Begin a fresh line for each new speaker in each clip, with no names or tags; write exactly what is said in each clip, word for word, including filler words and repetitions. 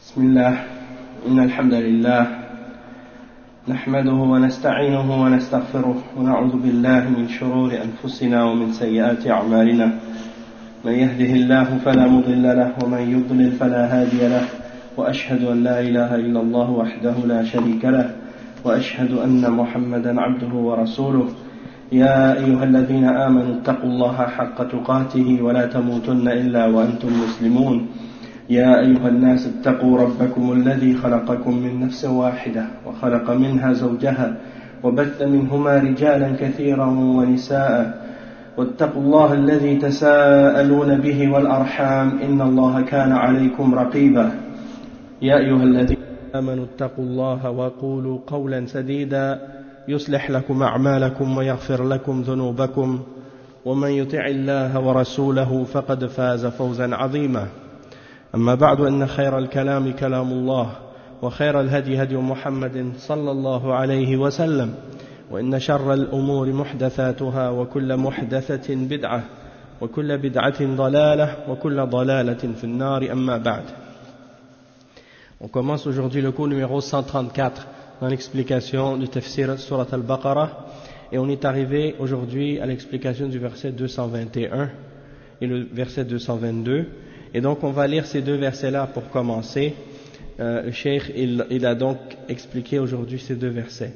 بسم الله إن الحمد لله نحمده ونستعينه ونستغفره ونعوذ بالله من شرور أنفسنا ومن سيئات أعمالنا من يهده الله فلا مضل له ومن يضلل فلا هادي له وأشهد أن لا إله إلا الله وحده لا شريك له وأشهد أن محمدا عبده ورسوله يا أيها الذين آمنوا اتقوا الله حق تقاته ولا تموتن إلا وأنتم مسلمون يا أيها الناس اتقوا ربكم الذي خلقكم من نفس واحدة وخلق منها زوجها وبث منهما رجالا كثيرا ونساء واتقوا الله الذي تساءلون به والأرحام إن الله كان عليكم رقيبا يا أيها الذين آمنوا اتقوا الله وقولوا قولا سديدا يصلح لكم أعمالكم ويغفر لكم ذنوبكم ومن يطع الله ورسوله فقد فاز فوزا عظيما أما بعد أن خير الكلام كلام الله وخير الهدي هدي محمد صلى الله عليه وسلم وإن شر الأمور محدثاتها وكل محدثة بدعة وكل بدعة ضلالة وكل ضلالة في النار أما بعد. On commence aujourd'hui le cours numéro cent trente-quatre dans l'explication du tafsir Surat al-Baqarah et on est arrivé aujourd'hui à l'explication du verset deux cent vingt et un et le verset deux cent vingt-deux. Et donc on va lire ces deux versets-là pour commencer. Euh, le cheikh il, il a donc expliqué aujourd'hui ces deux versets.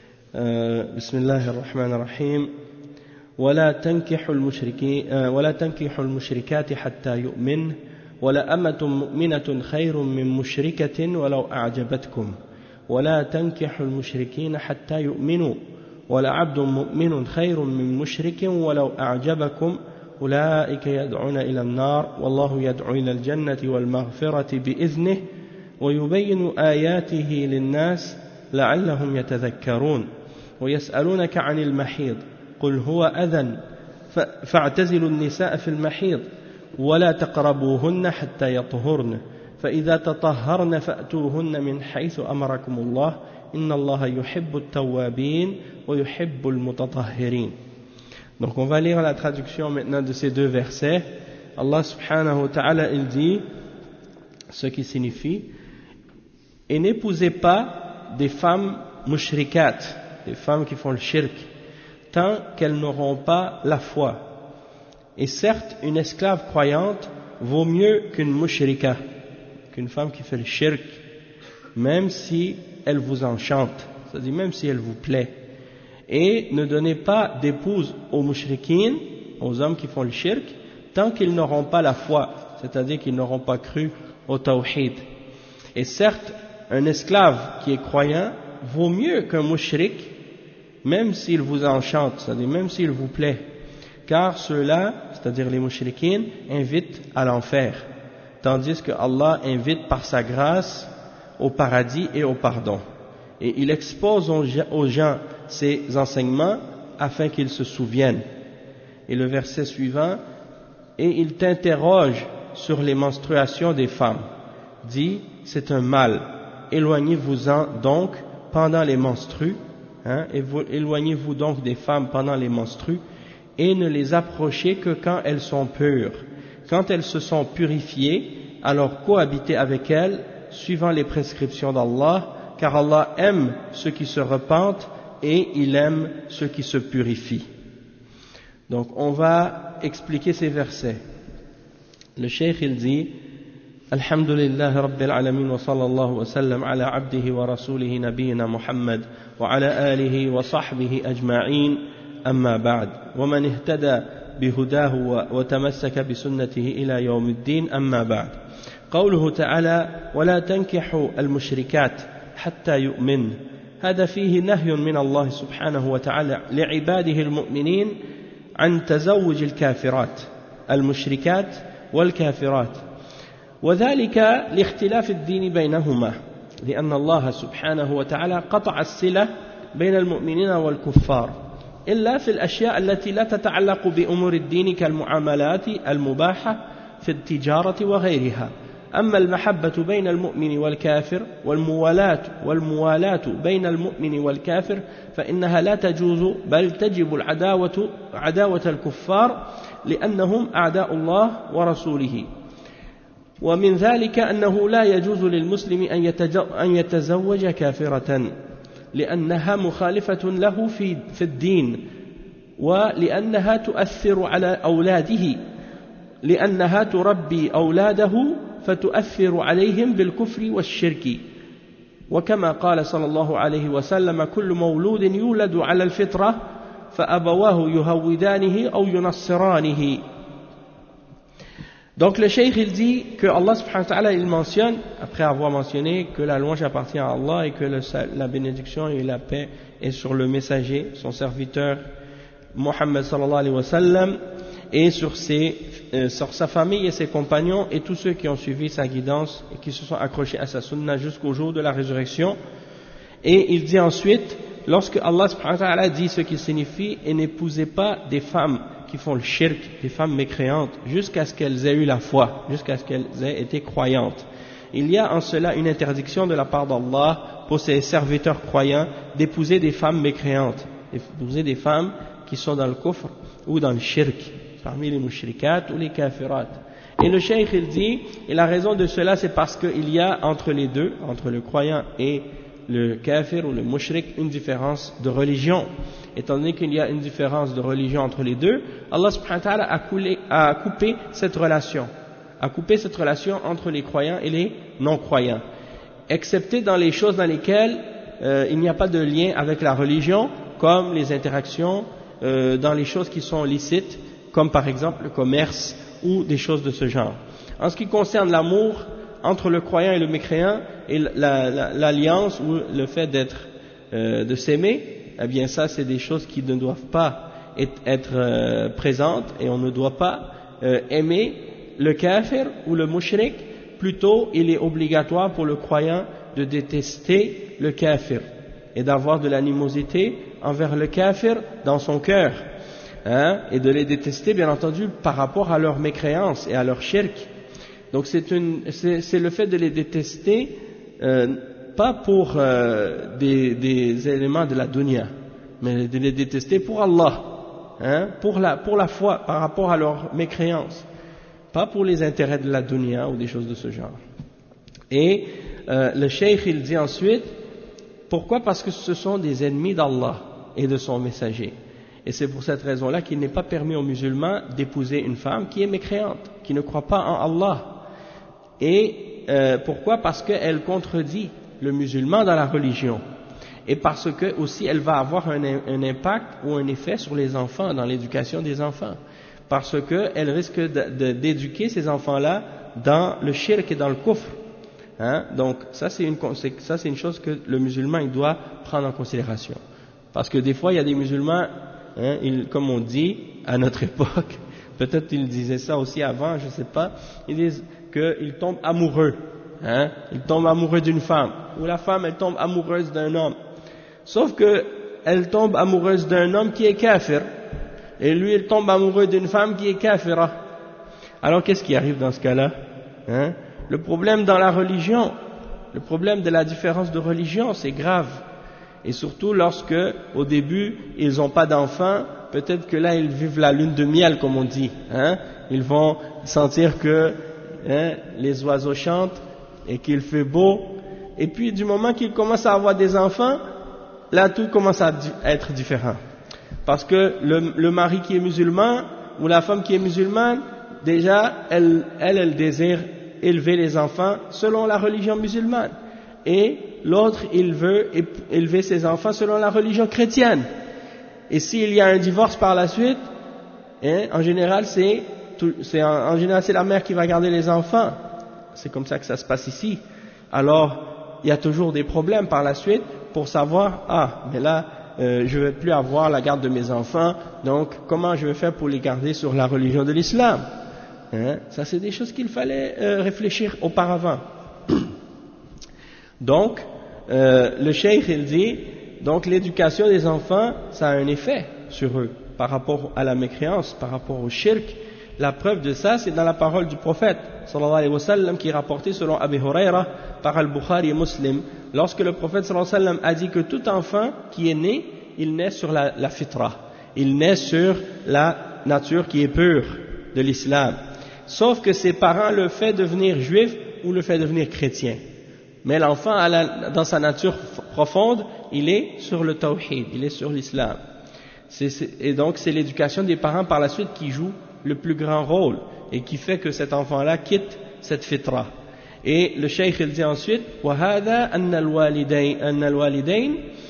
Bismillahir Rahmanir Rahim. ولا تنكحوا المشركين ولا تنكحوا المشركات حتى يؤمن ولا أمة مؤمنة خير من مشركة ولو أعجبتكم ولا تنكحوا المشركين حتى يؤمنوا ولا عبد مؤمن خير من مشرك ولو أعجبكم أولئك يدعون إلى النار والله يدعو إلى الجنة والمغفرة بإذنه ويبين آياته للناس لعلهم يتذكرون ويسألونك عن المحيض قل هو أذى فاعتزلوا النساء في المحيض ولا تقربوهن حتى يطهرن فإذا تطهرن فأتوهن من حيث أمركم الله إن الله يحب التوابين ويحب المتطهرين. Donc on va lire la traduction maintenant de ces deux versets. Allah subhanahu wa ta'ala il dit ce qui signifie et n'épousez pas des femmes mushrikat, des femmes qui font le shirk, tant qu'elles n'auront pas la foi. Et certes, une esclave croyante vaut mieux qu'une mushrika, qu'une femme qui fait le shirk, même si elle vous enchante, c'est-à-dire même si elle vous plaît. Et ne donnez pas d'épouse aux mushrikines, aux hommes qui font le shirk, tant qu'ils n'auront pas la foi, c'est-à-dire qu'ils n'auront pas cru au tawhid. Et certes, un esclave qui est croyant vaut mieux qu'un mushrik, même s'il vous enchante, c'est-à-dire même s'il vous plaît, car ceux-là, c'est-à-dire les mushrikines, invitent à l'enfer, tandis que Allah invite par sa grâce au paradis et au pardon. Et il expose aux gens ces enseignements afin qu'ils se souviennent. Et le verset suivant, et il t'interroge sur les menstruations des femmes. Dit, c'est un mal, éloignez-vous-en donc pendant les menstrues, hein, éloignez-vous donc des femmes pendant les menstrues, et ne les approchez que quand elles sont pures. Quand elles se sont purifiées, alors cohabitez avec elles, suivant les prescriptions d'Allah, car Allah aime ceux qui se repentent et il aime ceux qui se purifient. Donc on va expliquer ces versets. Le cheikh il dit Alhamdulillah Rabbil Alamin wa sallallahu wa sallam ala abdihi wa rasulihi nabiyina Muhammad wa ala alihi wa sahbihi ajma'in amma ba'd wa man ihtada bihudahu wa tamassaka bi sunnatihi ila yawmiddin amma ba'd. قوله تعالى ولا تنكحوا المشركات حتى يؤمن هذا فيه نهي من الله سبحانه وتعالى لعباده المؤمنين عن تزوج الكافرات المشركات والكافرات وذلك لاختلاف الدين بينهما لأن الله سبحانه وتعالى قطع الصلة بين المؤمنين والكفار إلا في الأشياء التي لا تتعلق بأمور الدين كالمعاملات المباحة في التجارة وغيرها. أما المحبة بين المؤمن والكافر والموالاة والموالاة بين المؤمن والكافر فإنها لا تجوز بل تجب العداوة عداوة الكفار لأنهم أعداء الله ورسوله
ومن ذلك أنه لا يجوز للمسلم أن يتزوج كافرة لأنها مخالفة له في في الدين ولأنها تؤثر على أولاده لأنها تربي أولاده فتؤثر عليهم بالكفر والشرك وكما قال صلى الله عليه وسلم كل مولود يولد على الفطرة فأبواه يهودانه أو ينصرانه. Donc le cheikh il dit que Allah subhanahu wa ta'ala il mentionne, après avoir mentionné que la louange appartient à Allah et que le, la bénédiction et la paix est sur le messager, son serviteur Mohammed sallallahu alayhi wa sallam et sur, ses, euh, sur sa famille et ses compagnons et tous ceux qui ont suivi sa guidance et qui se sont accrochés à sa sunna jusqu'au jour de la résurrection. Et il dit ensuite, lorsque Allah subhanahu wa ta'ala dit ce qui signifie et n'épousez pas des femmes qui font le shirk, des femmes mécréantes, jusqu'à ce qu'elles aient eu la foi, jusqu'à ce qu'elles aient été croyantes. Il y a en cela une interdiction de la part d'Allah pour ses serviteurs croyants d'épouser des femmes mécréantes, d'épouser des femmes qui sont dans le kufr ou dans le shirk, parmi les mushrikat ou les kafirat. Et le cheikh il dit, et la raison de cela c'est parce qu'il y a entre les deux, entre le croyant et le kafir ou le mushrik, une différence de religion. Étant donné qu'il y a une différence de religion entre les deux, Allah subhanahu wa ta'ala a, coulé, a coupé cette relation, a coupé cette relation entre les croyants et les non-croyants, excepté dans les choses dans lesquelles euh, il n'y a pas de lien avec la religion, comme les interactions euh, dans les choses qui sont licites, comme par exemple le commerce ou des choses de ce genre. En ce qui concerne l'amour entre le croyant et le mécréant, et l'alliance ou le fait d'être, euh, de s'aimer, eh bien ça c'est des choses qui ne doivent pas être, être euh, présentes et on ne doit pas euh, aimer le kafir ou le mushrik, plutôt il est obligatoire pour le croyant de détester le kafir et d'avoir de l'animosité envers le kafir dans son cœur, hein, et de les détester bien entendu par rapport à leur mécréance et à leur shirk. Donc c'est le fait de les détester euh, pas pour euh, des, des éléments de la dunya, mais de les détester pour Allah, hein, pour, la, pour la foi, par rapport à leur mécréance, pas pour les intérêts de la dunya ou des choses de ce genre. Et euh, le cheikh il dit ensuite, pourquoi? Parce que ce sont des ennemis d'Allah et de son messager. Et c'est pour cette raison-là qu'il n'est pas permis aux musulmans d'épouser une femme qui est mécréante, qui ne croit pas en Allah. Et euh, pourquoi? Parce qu'elle contredit le musulman dans la religion, et parce que aussi elle va avoir un, un impact ou un effet sur les enfants, dans l'éducation des enfants, parce qu'elle risque d'éduquer ces enfants-là dans le shirk et dans le kufr, hein? Donc ça c'est une, ça c'est une chose que le musulman il doit prendre en considération, parce que des fois il y a des musulmans, hein, ils, comme on dit à notre époque, peut-être ils disaient ça aussi avant, je ne sais pas, ils disent qu'ils tombent amoureux, hein, ils tombent amoureux d'une femme, ou la femme elle tombe amoureuse d'un homme, sauf que elle tombe amoureuse d'un homme qui est kafir, et lui il tombe amoureux d'une femme qui est kafira. Alors qu'est-ce qui arrive dans ce cas-là, hein? Le problème dans la religion, le problème de la différence de religion, c'est grave, et surtout lorsque au début ils n'ont pas d'enfants, peut-être que là ils vivent la lune de miel comme on dit, hein? Ils vont sentir que, hein, les oiseaux chantent et qu'il fait beau, et puis du moment qu'ils commencent à avoir des enfants, là tout commence à être différent, parce que le, le mari qui est musulman ou la femme qui est musulmane, déjà elle, elle, elle désire élever les enfants selon la religion musulmane, et l'autre il veut élever ses enfants selon la religion chrétienne. Et s'il y a un divorce par la suite, hein, en général c'est en, en général c'est la mère qui va garder les enfants. C'est comme ça que ça se passe ici. Alors il y a toujours des problèmes par la suite pour savoir, ah mais là euh, je ne vais plus avoir la garde de mes enfants, donc comment je vais faire pour les garder sur la religion de l'islam, hein? Ça c'est des choses qu'il fallait euh, réfléchir auparavant. Donc euh, le cheikh il dit, donc l'éducation des enfants ça a un effet sur eux par rapport à la mécréance, par rapport au shirk. La preuve de ça c'est dans la parole du prophète sallallahu alayhi wa sallam, qui est rapportée selon Abu Huraira par Al-Bukhari et Muslim, lorsque le prophète sallallahu alayhi wa sallam a dit que tout enfant qui est né, il naît sur la, la fitra, il naît sur la nature qui est pure de l'islam, sauf que ses parents le fait devenir juif ou le fait devenir chrétien. Mais l'enfant, à la, dans sa nature profonde, il est sur le tawhid, il est sur l'islam. C'est, c'est, et donc c'est l'éducation des parents par la suite qui joue le plus grand rôle et qui fait que cet enfant-là quitte cette fitra. Et le cheikh il dit ensuite وَهَذَا أَنَّ الْوَالِدَيْنِ أَنَّ الْوَالِدَيْنِ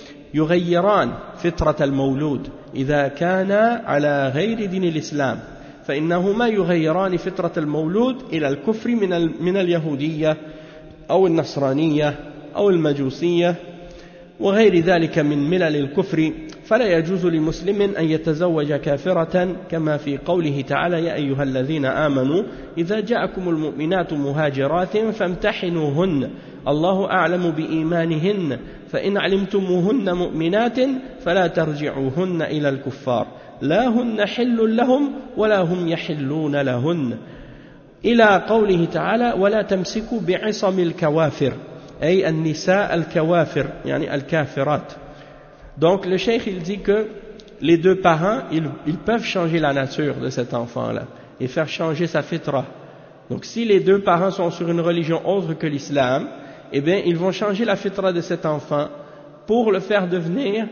يغيران فطرة المولود إذا كان على غير دين الإسلام فإنهما يغيران فطرة المولود إلى الكفر من من اليهودية أو النصرانية أو المجوسية وغير ذلك من ملل الكفر فلا يجوز لمسلم أن يتزوج كافرة كما في قوله تعالى يا أيها الذين آمنوا إذا جاءكم المؤمنات مهاجرات فامتحنوهن الله أعلم بإيمانهن فإن علمتموهن مؤمنات فلا ترجعوهن إلى الكفار لا هن حل لهم ولا هم يحلون لهن إلى قوله تعالى ولا تمسكوا بعصم الكوافر أي النساء الكوافر يعني الكافرات. Donc le cheikh il dit que les deux parents ils, ils peuvent changer la nature de cet enfant-là et faire changer sa fitra. Donc si les deux parents sont sur une religion autre que l'islam, eh bien ils vont changer la fitra de cet enfant pour le faire devenir,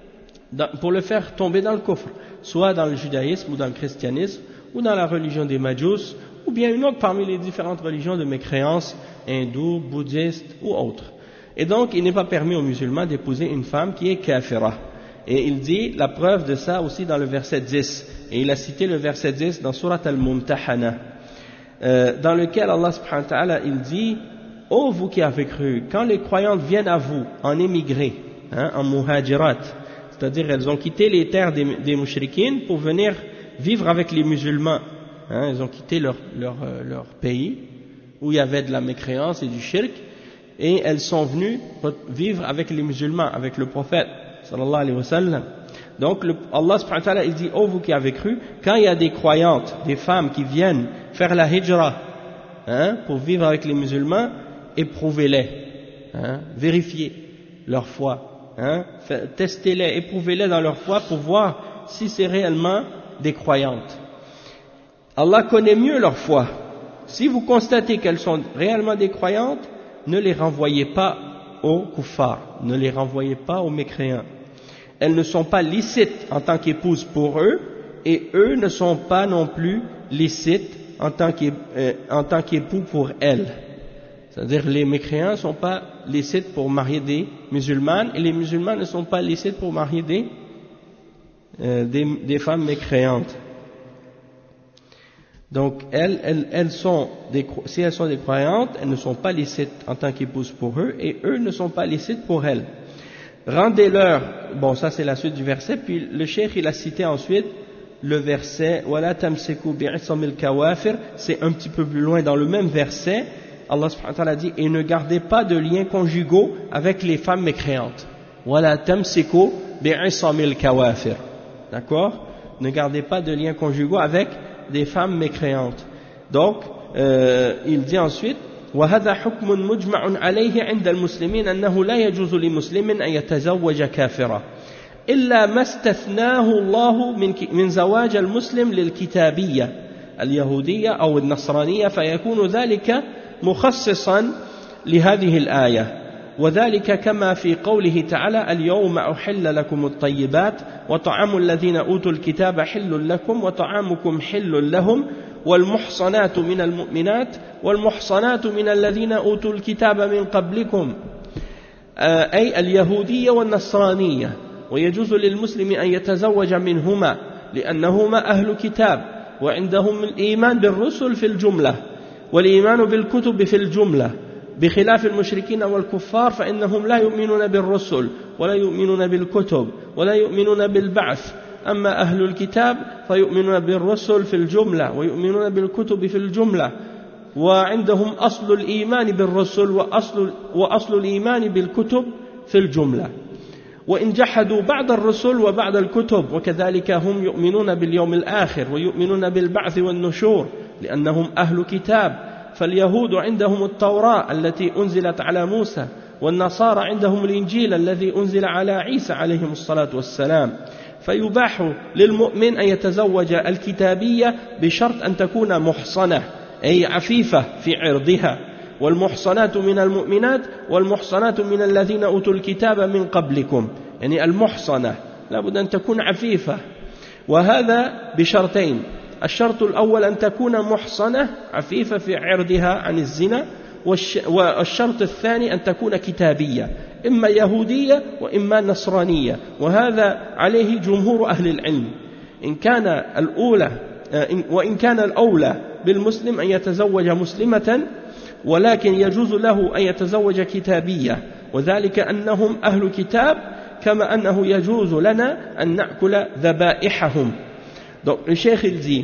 pour le faire tomber dans le kufr, soit dans le judaïsme ou dans le christianisme ou dans la religion des majous ou bien une autre parmi les différentes religions de mécréance, hindou, bouddhiste ou autres. Et donc, il n'est pas permis aux musulmans d'épouser une femme qui est kafira. Et il dit la preuve de ça aussi dans le verset dix. Et il a cité le verset dix dans Surat Al-Mumtahana, euh, dans lequel Allah subhanahu wa ta'ala, il dit « Ô vous qui avez cru, quand les croyantes viennent à vous en émigré, hein, en muhajirat, c'est-à-dire elles ont quitté les terres des, des mushrikines pour venir vivre avec les musulmans, hein, elles ont quitté leur, leur, leur pays où il y avait de la mécréance et du shirk, et elles sont venues vivre avec les musulmans, avec le prophète sallallahu alayhi wa sallam. Donc le, Allah subhanahu wa ta'ala il dit, oh vous qui avez cru, quand il y a des croyantes, des femmes qui viennent faire la hijra, hein, pour vivre avec les musulmans, éprouvez-les, hein, vérifiez leur foi, hein, testez-les, éprouvez-les dans leur foi pour voir si c'est réellement des croyantes. Allah connaît mieux leur foi. Si vous constatez qu'elles sont réellement des croyantes, ne les renvoyez pas aux kuffars, ne les renvoyez pas aux mécréants. Elles ne sont pas licites en tant qu'épouses pour eux, et eux ne sont pas non plus licites en tant qu'époux pour elles. C'est-à-dire les mécréants ne sont pas licites pour marier des musulmanes, et les musulmans ne sont pas licites pour marier des, euh, des, des femmes mécréantes. Donc, elles, elles, elles sont des, si elles sont des croyantes, elles ne sont pas licites en tant qu'épouses pour eux, et eux ne sont pas licites pour elles. Rendez-leur, bon, ça c'est la suite du verset, puis le cheikh il a cité ensuite le verset, Wala tamsiku bi'isamil kawafir, c'est un petit peu plus loin dans le même verset, Allah subhanahu wa ta'ala dit, et ne gardez pas de liens conjugaux avec les femmes mécréantes. Wala tamsiku bi'isamil kawafir. D'accord? Ne gardez pas de liens conjugaux avec des femmes mécréantes. Donc, euh, il dit ensuite وهذا حكم مجمع عليه عند المسلمين أنه لا يجوز لمسلم أن يتزوج كافرة إلا ما استثناه الله من من زواج المسلم للكتابية اليهودية أو النصرانية فيكون ذلك مخصصا لهذه الآية وذلك كما في قوله تعالى اليوم أحل لكم الطيبات وطعام الذين أوتوا الكتاب حل لكم وطعامكم حل لهم والمحصنات من المؤمنات والمحصنات من الذين أوتوا الكتاب من قبلكم أي اليهودية والنصرانية ويجوز للمسلم أن يتزوج منهما لأنهما أهل كتاب وعندهم الإيمان بالرسل في الجملة والإيمان بالكتب في الجملة بخلاف المشركين والكفار فإنهم لا يؤمنون بالرسل ولا يؤمنون بالكتب ولا يؤمنون بالبعث أما أهل الكتاب فيؤمنون بالرسل في الجملة ويؤمنون بالكتب في الجملة وعندهم أصل الإيمان بالرسل وأصل, وأصل الإيمان بالكتب في الجملة وإن جحدوا بعض الرسل وبعض الكتب وكذلك هم يؤمنون باليوم الآخر ويؤمنون بالبعث والنشور لأنهم أهل كتاب فاليهود عندهم التوراة التي أنزلت على موسى والنصارى عندهم الإنجيل الذي أنزل على عيسى عليهم الصلاة والسلام فيباح للمؤمن أن يتزوج الكتابية بشرط أن تكون محصنة أي عفيفة في عرضها والمحصنات من المؤمنات والمحصنات من الذين أوتوا الكتاب من قبلكم يعني المحصنة لابد أن تكون عفيفة وهذا بشرطين الشرط الأول أن تكون محصنة عفيفة في عرضها عن الزنا والشرط الثاني أن تكون كتابية إما يهودية وإما نصرانية وهذا عليه جمهور أهل العلم إن كان الأولى وإن كان الأولى بالمسلم أن يتزوج مسلمة ولكن يجوز له أن يتزوج كتابية وذلك أنهم أهل كتاب كما أنه يجوز لنا أن نأكل ذبائحهم. Donc le cheikh il dit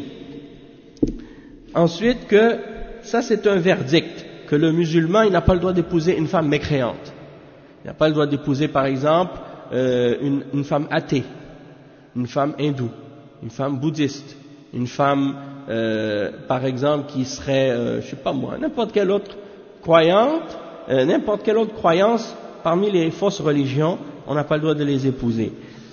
ensuite que ça c'est un verdict que le musulman il n'a pas le droit d'épouser une femme mécréante. Il n'a pas le droit d'épouser par exemple euh, une, une femme athée, une femme hindoue, une femme bouddhiste, une femme euh, par exemple qui serait, euh, je sais pas moi, n'importe quelle autre croyante, euh, n'importe quelle autre croyance parmi les fausses religions, on n'a pas le droit de les épouser.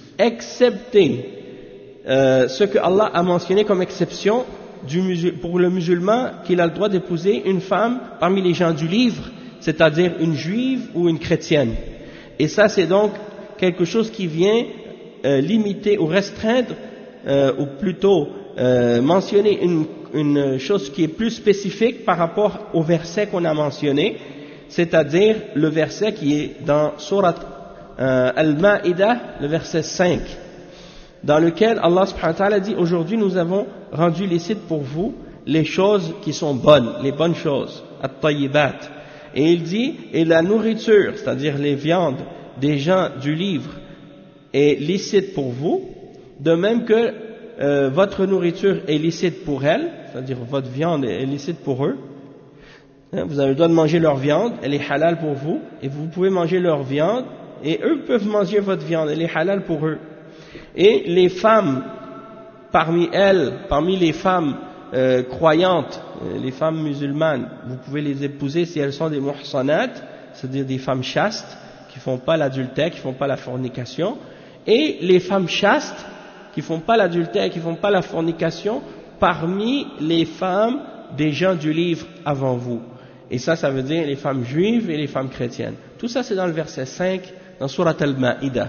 Excepté euh, ce que Allah a mentionné comme exception du musul- pour le musulman qu'il a le droit d'épouser une femme parmi les gens du livre, c'est-à-dire une juive ou une chrétienne. Et ça c'est donc quelque chose qui vient euh, limiter ou restreindre euh, ou plutôt euh, mentionner une, une chose qui est plus spécifique par rapport au verset qu'on a mentionné, c'est-à-dire le verset qui est dans Surat euh, Al-Ma'idah, le verset cinq, dans lequel Allah subhanahu wa ta'ala dit aujourd'hui nous avons rendu licite pour vous les choses qui sont bonnes, les bonnes choses, at-tayyibat. Et il dit, et la nourriture, c'est-à-dire les viandes des gens du livre est licite pour vous, de même que euh, votre nourriture est licite pour elles, c'est-à-dire votre viande est licite pour eux. Vous avez le droit de manger leur viande, elle est halal pour vous, et vous pouvez manger leur viande, et eux peuvent manger votre viande, elle est halal pour eux. Et les femmes, parmi elles, parmi les femmes euh, croyantes, euh, les femmes musulmanes, vous pouvez les épouser si elles sont des muhsanat, c'est-à-dire des femmes chastes, qui font pas l'adultère, qui font pas la fornication, et les femmes chastes, qui font pas l'adultère, qui font pas la fornication, parmi les femmes des gens du livre avant vous. Et ça, ça veut dire les femmes juives et les femmes chrétiennes. Tout ça, c'est dans le verset cinq, dans Surat Al-Ma'idah.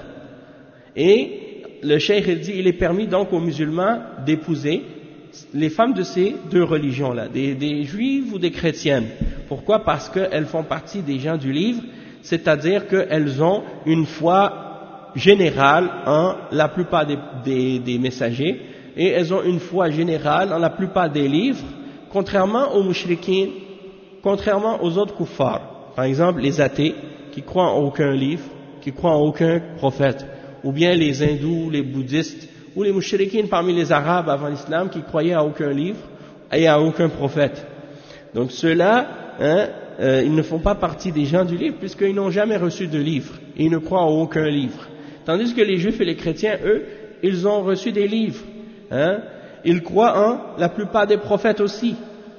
Et le cheikh il dit, il est permis donc aux musulmans d'épouser les femmes de ces deux religions-là, des, des juives ou des chrétiennes. Pourquoi? Parce qu'elles font partie des gens du livre, c'est-à-dire qu'elles ont une foi générale en la plupart des, des, des messagers, et elles ont une foi générale en la plupart des livres, contrairement aux mushrikines, contrairement aux autres kuffars. Par exemple, les athées, qui croient en aucun livre, qui croient en aucun prophète, ou bien les hindous, les bouddhistes, ou les mushrikines parmi les arabes avant l'islam qui croyaient à aucun livre et à aucun prophète. Donc ceux-là, hein, euh, ils ne font pas partie des gens du livre puisqu'ils n'ont jamais reçu de livre, et ils ne croient en aucun livre. Tandis que les juifs et les chrétiens, eux, ils ont reçu des livres. Hein, ils croient en la plupart des prophètes aussi.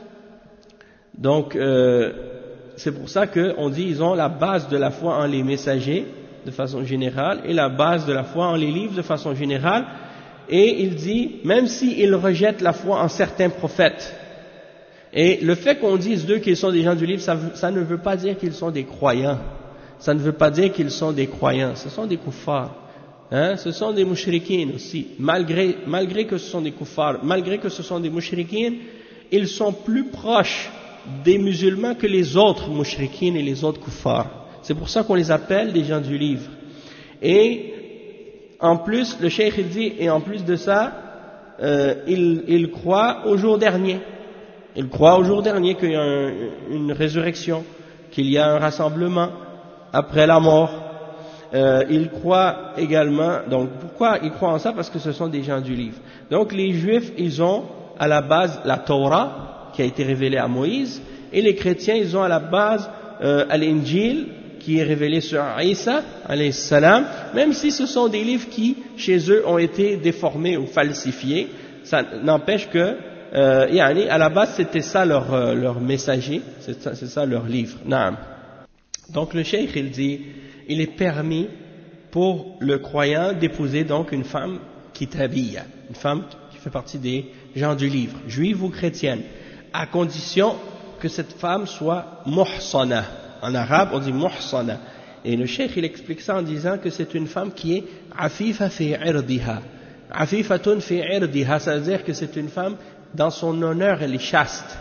Donc euh, c'est pour ça qu'on dit ils ont la base de la foi en les messagers de façon générale et la base de la foi en les livres de façon générale. Et il dit, même s'ils rejettent la foi en certains prophètes, et le fait qu'on dise d'eux qu'ils sont des gens du livre, ça, ça ne veut pas dire qu'ils sont des croyants, ça ne veut pas dire qu'ils sont des croyants, ce sont des kuffars, hein, ce sont des mushrikines aussi, malgré, malgré que ce sont des kuffars, malgré que ce sont des mushrikines, ils sont plus proches des musulmans que les autres mushrikines et les autres kuffars. C'est pour ça qu'on les appelle des gens du livre. Et en plus, le cheikh il dit, et en plus de ça, euh, il, il croit au jour dernier. Il croit au jour dernier qu'il y a un, une résurrection, qu'il y a un rassemblement après la mort. Euh, il croit également, donc pourquoi il croit en ça? Parce que ce sont des gens du livre. Donc les juifs, ils ont à la base la Torah, qui a été révélée à Moïse, et les chrétiens, ils ont à la base euh, l'Injil, qui est révélé sur Isa, alayhi salam, même si ce sont des livres qui, chez eux, ont été déformés ou falsifiés, ça n'empêche que, euh, yani, à la base, c'était ça leur, euh, leur messager, c'est ça, c'est ça leur livre. Naam. Donc le cheikh, il dit, il est permis pour le croyant d'épouser donc une femme kitabiyya, une femme qui fait partie des gens du livre, juive ou chrétienne, à condition que cette femme soit muhsana. En arabe, on dit muhsana. Et le cheikh, il explique ça en disant que c'est une femme qui est afifa fi irdiha. Afifatun fi irdiha, ça veut dire que c'est une femme, dans son honneur, elle est chaste.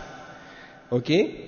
Ok?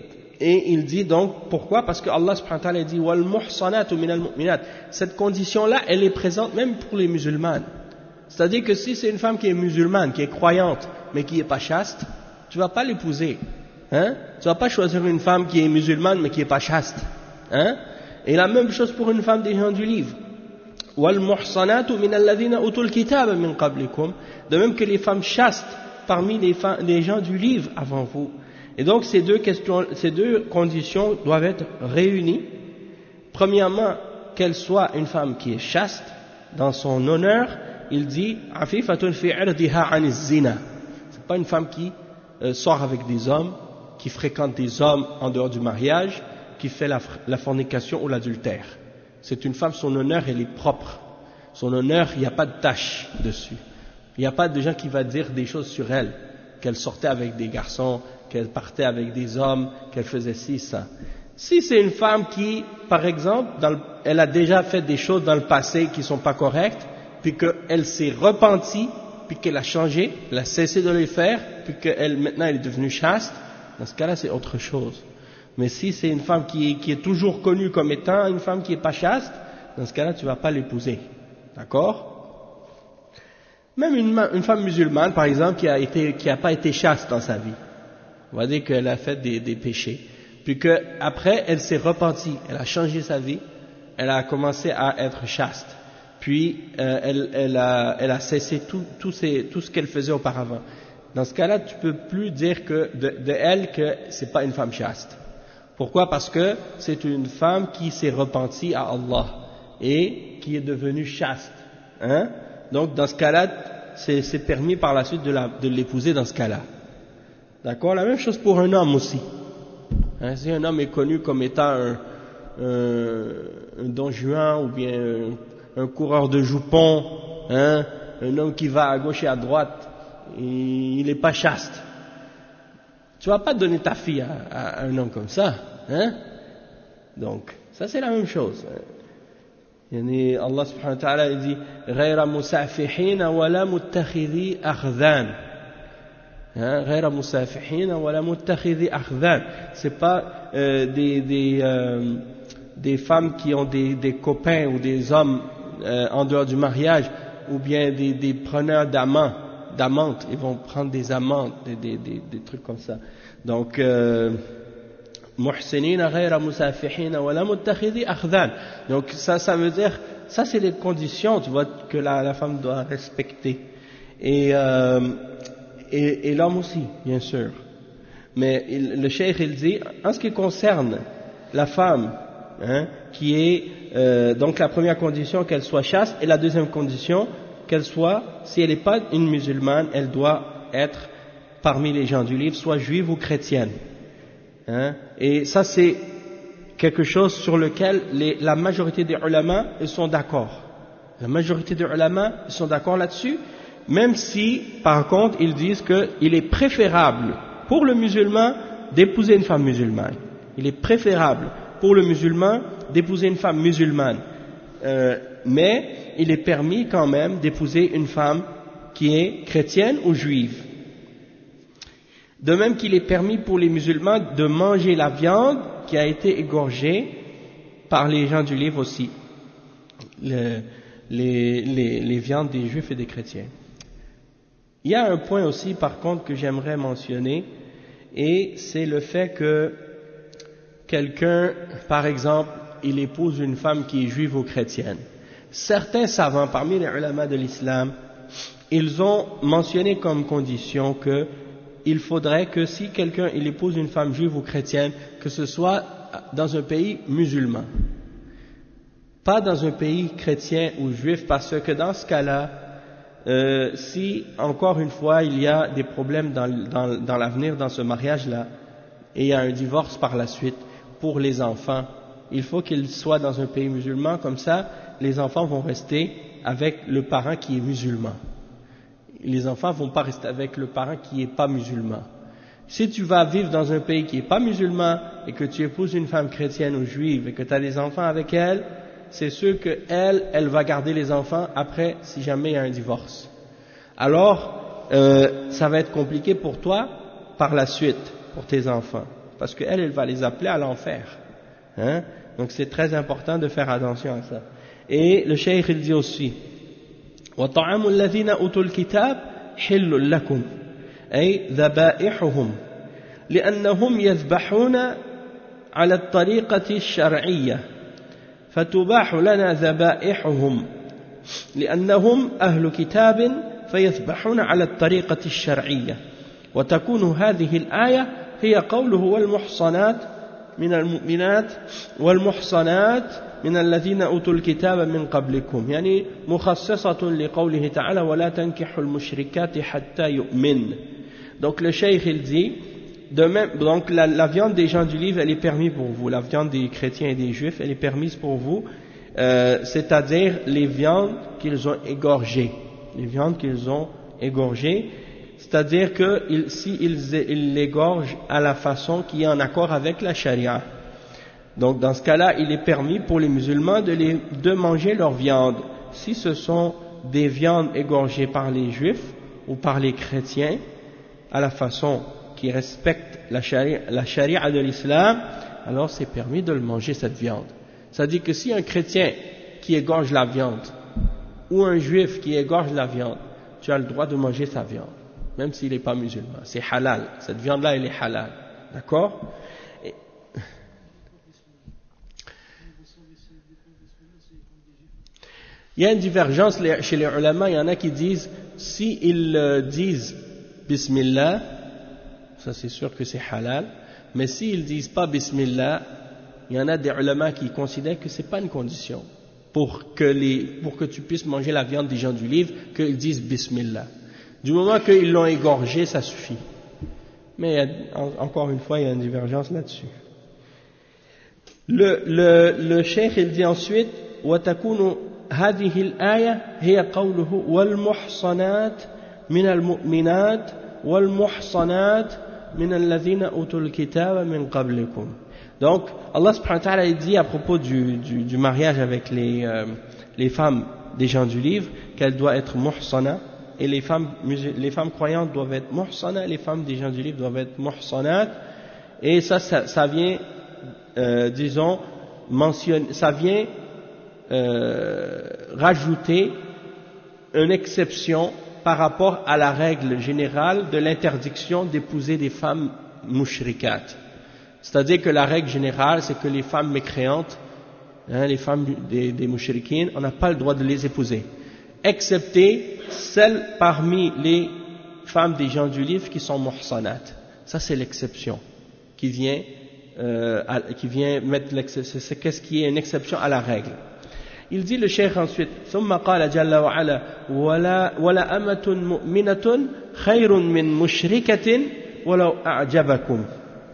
Et il dit donc, pourquoi? Parce que Allah subhanahu wa ta'ala dit, wal muhsanatu minal mu'minat. Cette condition-là, elle est présente même pour les musulmanes. C'est-à-dire que si c'est une femme qui est musulmane, qui est croyante, mais qui n'est pas chaste, tu vas pas l'épouser. Hein? Tu vas pas choisir une femme qui est musulmane, mais qui n'est pas chaste. Hein? Et la même chose pour une femme des gens du livre. Wal muhsanatu minal ladhina utul kitaba min qablikum. De même que les femmes chastes parmi les, femmes, les gens du livre avant vous. Et donc ces deux questions, ces deux conditions doivent être réunies. Premièrement, qu'elle soit une femme qui est chaste dans son honneur. Il dit afifatun fi irdiha an zina. C'est pas une femme qui euh, sort avec des hommes, qui fréquente des hommes en dehors du mariage, qui fait la, la fornication ou l'adultère. C'est une femme, son honneur, elle est propre. Son honneur, il n'y a pas de tache dessus. Il n'y a pas de gens qui va dire des choses sur elle, qu'elle sortait avec des garçons, qu'elle partait avec des hommes, qu'elle faisait ci, ça. Si c'est une femme qui, par exemple, dans le, elle a déjà fait des choses dans le passé qui ne sont pas correctes, puis qu'elle s'est repentie, puis qu'elle a changé, elle a cessé de les faire, puis qu'elle, maintenant elle est devenue chaste, dans ce cas-là c'est autre chose. Mais si c'est une femme qui est, qui est toujours connue comme étant une femme qui n'est pas chaste, dans ce cas-là tu ne vas pas l'épouser. D'accord? Même une, une femme musulmane, par exemple, qui a été, qui n'a pas été chaste dans sa vie. On va dire qu'elle a fait des, des péchés. Puis qu'après, elle s'est repentie, elle a changé sa vie, elle a commencé à être chaste. Puis, euh, elle, elle, a, elle a cessé tout, tout, ces, tout ce qu'elle faisait auparavant. Dans ce cas-là, tu ne peux plus dire que de, de elle que ce n'est pas une femme chaste. Pourquoi? Parce que c'est une femme qui s'est repentie à Allah et qui est devenue chaste. Hein? Donc, dans ce cas-là, c'est, c'est permis par la suite de, la, de l'épouser dans ce cas-là. D'accord? La même chose pour un homme aussi. Hein? Si un homme est connu comme étant un, un, un don juan ou bien un, un coureur de jupons, hein? Un homme qui va à gauche et à droite, et il n'est pas chaste. Tu ne vas pas donner ta fille à, à un homme comme ça. Hein? Donc, ça c'est la même chose. Yani Allah subhanahu wa ta'ala il dit غير مسافحين ولا متخذي أخذان. غير مسافحين ولا متخذي أخذان. C'est pas euh, des des euh, des femmes qui ont des des copains ou des hommes euh, en dehors du mariage, ou bien des des preneurs d'amants, d'amantes. Ils vont prendre des amants, des des des, des trucs comme ça. Donc euh, محسنين غير مسافحين ولا متخذي أخذان. Donc ça, ça veut dire, ça c'est les conditions, tu vois, que la, la femme doit respecter. Et, euh, et, et l'homme aussi, bien sûr. Mais il, le cheikh il dit, en ce qui concerne la femme, hein, qui est euh, donc la première condition qu'elle soit chaste, et la deuxième condition qu'elle soit, si elle n'est pas une musulmane, elle doit être parmi les gens du livre, soit juive ou chrétienne. Hein? Et ça c'est quelque chose sur lequel les, la majorité des ulama ils sont d'accord. La majorité des ulama ils sont d'accord là-dessus, même si par contre ils disent qu'il est préférable pour le musulman d'épouser une femme musulmane. Il est préférable pour le musulman d'épouser une femme musulmane, euh, mais il est permis quand même d'épouser une femme qui est chrétienne ou juive. De même qu'il est permis pour les musulmans de manger la viande qui a été égorgée par les gens du livre aussi, le, les, les, les viandes des juifs et des chrétiens. Il y a un point aussi par contre que j'aimerais mentionner, et c'est le fait que quelqu'un, par exemple, il épouse une femme qui est juive ou chrétienne. Certains savants parmi les ulama de l'islam, ils ont mentionné comme condition que il faudrait que si quelqu'un il épouse une femme juive ou chrétienne, que ce soit dans un pays musulman, pas dans un pays chrétien ou juif, parce que dans ce cas-là, euh, si encore une fois il y a des problèmes dans, dans, dans l'avenir dans ce mariage-là, et il y a un divorce par la suite pour les enfants, il faut qu'ils soient dans un pays musulman, comme ça les enfants vont rester avec le parent qui est musulman. les enfants vont pas rester avec le parent qui est pas musulman. Si tu vas vivre dans un pays qui est pas musulman et que tu épouses une femme chrétienne ou juive et que tu as des enfants avec elle, c'est sûr que elle, elle va garder les enfants après si jamais il y a un divorce. Alors, euh, ça va être compliqué pour toi par la suite, pour tes enfants, parce qu'elle, elle va les appeler à l'enfer. Hein? Donc c'est très important de faire attention à ça. Et le cheikh il dit aussi وَطَعَامُ الَّذِينَ أُوتُوا الْكِتَابَ حِلٌّ لَكُمْ أي ذبائحهم لأنهم يذبحون على الطريقة الشرعية فتباح لنا ذبائحهم لأنهم أهل كتاب فيذبحون على الطريقة الشرعية وتكون هذه الآية هي قوله والمحصنات من المؤمنات والمحصنات من الذين أوتوا الكتاب من قبلكم يعني مخصصة لقوله تعالى ولا تنكحوا المشركات حتى يؤمن. Donc le cheikh il dit de même, donc la, la viande des gens du livre elle est permise pour vous, la viande des chrétiens et des juifs elle est permise pour vous, euh, c'est-à-dire les viandes qu'ils ont égorgées, les viandes qu'ils ont égorgées, c'est-à-dire que ils, si ils, ils l'égorgent à la façon qui est en accord avec la charia. Donc dans ce cas-là, il est permis pour les musulmans de, les, de manger leur viande. Si ce sont des viandes égorgées par les juifs ou par les chrétiens, à la façon qui respecte la charia, la charia de l'islam, alors c'est permis de le manger cette viande. C'est-à-dire que si un chrétien qui égorge la viande ou un juif qui égorge la viande, tu as le droit de manger sa viande, même s'il n'est pas musulman. C'est halal. Cette viande-là, elle est halal. D'accord ? Et... Il y a une divergence chez les ulama. Il y en a qui disent, si ils euh, disent Bismillah, ça c'est sûr que c'est halal. Mais s'ils disent pas Bismillah, il y en a des ulama qui considèrent que c'est pas une condition pour que les, pour que tu puisses manger la viande des gens du livre, qu'ils disent Bismillah. Du moment qu'ils l'ont égorgé, ça suffit. Mais encore une fois, il y a une divergence là-dessus. Le, le, le cheikh, il dit ensuite, وَتَكُونُ هَذِهِ الْآيَةِ هِيَ قَوْلُهُ وَالْمُحْصَنَاتِ مِنَ الْمُؤْمِنَاتِ وَالْمُحْصَنَاتِ مِنَ الَّذِينَ أُوتُوا الْكِتَابَ مِنْ قَبْلِكُمْ. Donc, Allah subhanahu wa ta'ala dit à propos du, du, du mariage avec les, euh, les femmes des gens du livre, qu'elle doit être muhsana, et les femmes, les femmes croyantes doivent être muhsana, les femmes des gens du livre doivent être muhsanat, et ça, ça, ça vient, euh, disons, mentionner, ça vient euh, rajouter une exception par rapport à la règle générale de l'interdiction d'épouser des femmes mushrikat. C'est-à-dire que la règle générale, c'est que les femmes mécréantes, hein, les femmes des, des mushrikines, on n'a pas le droit de les épouser, excepté celles parmi les femmes des gens du livre qui sont muhsanat. Ça c'est l'exception qui vient, euh, à, qui vient mettre l'exception, c'est qu'est-ce qui est une exception à la règle. Il dit le cheikh ensuite, ثم قال جل وعلا ولا ولا أمة مؤمنة خير من مشركة ولو أعجبكم.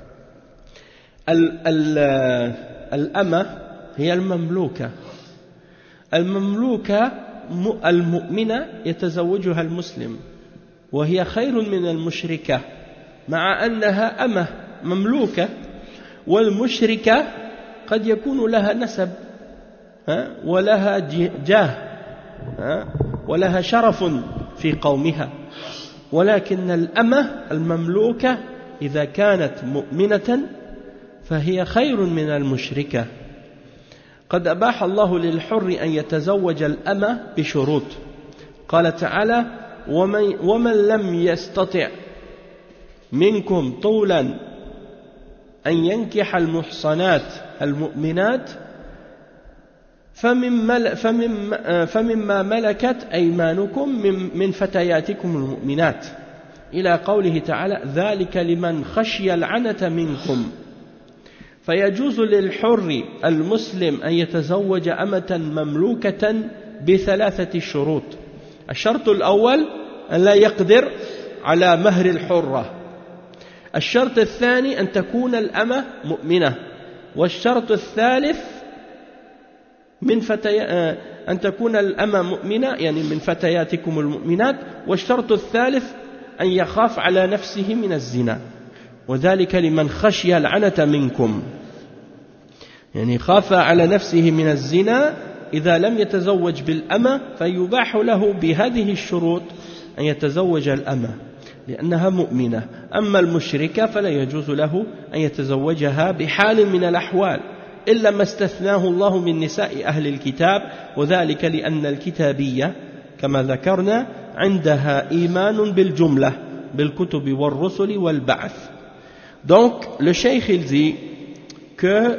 الأمة هي المملوكة. المملوكة المؤمنة يتزوجها المسلم وهي خير من المشركة مع أنها أمة مملوكة والمشركة قد يكون لها نسب ولها جاه ولها شرف في قومها ولكن الأمة المملوكة إذا كانت مؤمنة فهي خير من المشركة. قد أباح الله للحر أن يتزوج الأمة بشروط. قال تعالى ومن, ومن لم يستطع منكم طولا أن ينكح المحصنات المؤمنات فمما ملكت أيمانكم من فتياتكم المؤمنات إلى قوله تعالى ذلك لمن خشي العنة منكم. فيجوز للحر المسلم أن يتزوج أمة مملوكة بثلاثة شروط. الشرط الأول أن لا يقدر على مهر الحرة. الشرط الثاني أن تكون الأمة مؤمنة. والشرط الثالث من فتيات أن تكون الأمة مؤمنة يعني من فتياتكم المؤمنات والشرط الثالث أن يخاف على نفسه من الزنا وذلك لمن خشي العنة منكم يعني خاف على نفسه من الزنا إذا لم يتزوج بالأمة فيباح له بهذه الشروط أن يتزوج الأمة لأنها مؤمنة أما المشركة فلا يجوز له أن يتزوجها بحال من الأحوال إلا ما استثناه الله من نساء أهل الكتاب وذلك لأن الكتابية كما ذكرنا عندها إيمان بالجملة بالكتب والرسل والبعث. Donc le cheikh il dit que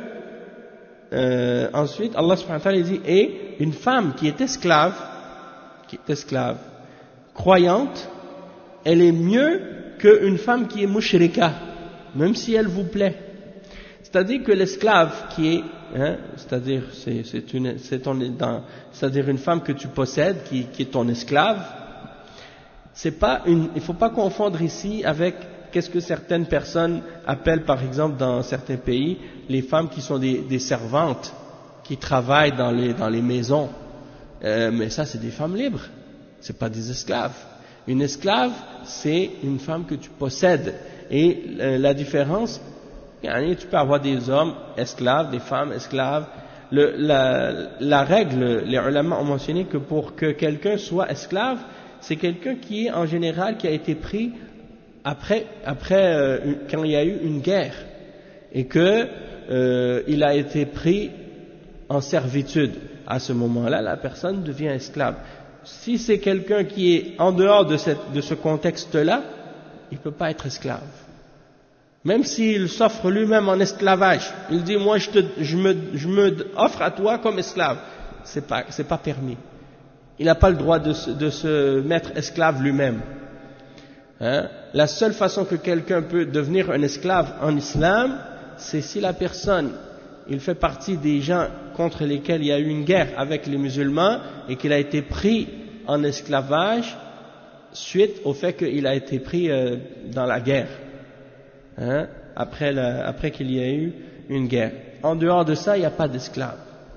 euh, ensuite Allah subhanahu wa ta'ala il dit et une femme qui est esclave qui est esclave croyante elle est mieux qu'une femme qui est mushrika même si elle vous plaît. C'est-à-dire que l'esclave qui est, hein, c'est-à-dire c'est, c'est une, c'est ton, dans, c'est-à-dire une femme que tu possèdes qui, qui est ton esclave, c'est pas une, il faut pas confondre ici avec qu'est-ce que certaines personnes appellent par exemple dans certains pays les femmes qui sont des, des servantes qui travaillent dans les dans les maisons, euh, mais ça c'est des femmes libres, c'est pas des esclaves. Une esclave c'est une femme que tu possèdes et euh, la différence. Tu peux avoir des hommes esclaves, des femmes esclaves. Le, la, la règle, les ulama ont mentionné que pour que quelqu'un soit esclave, c'est quelqu'un qui est en général qui a été pris après, après euh, quand il y a eu une guerre et que euh, il a été pris en servitude. À ce moment-là, la personne devient esclave. Si c'est quelqu'un qui est en dehors de, cette, de ce contexte-là, il ne peut pas être esclave. Même s'il s'offre lui-même en esclavage, il dit moi je, te, je, me, je me offre à toi comme esclave, c'est pas, c'est pas permis. Il n'a pas le droit de se, de se mettre esclave lui-même. Hein? La seule façon que quelqu'un peut devenir un esclave en islam, c'est si la personne, il fait partie des gens contre lesquels il y a eu une guerre avec les musulmans et qu'il a été pris en esclavage suite au fait qu'il a été pris euh, dans la guerre. Hein, après, la, après qu'il y ait eu une guerre. En dehors de ça, il n'y a pas d'esclaves.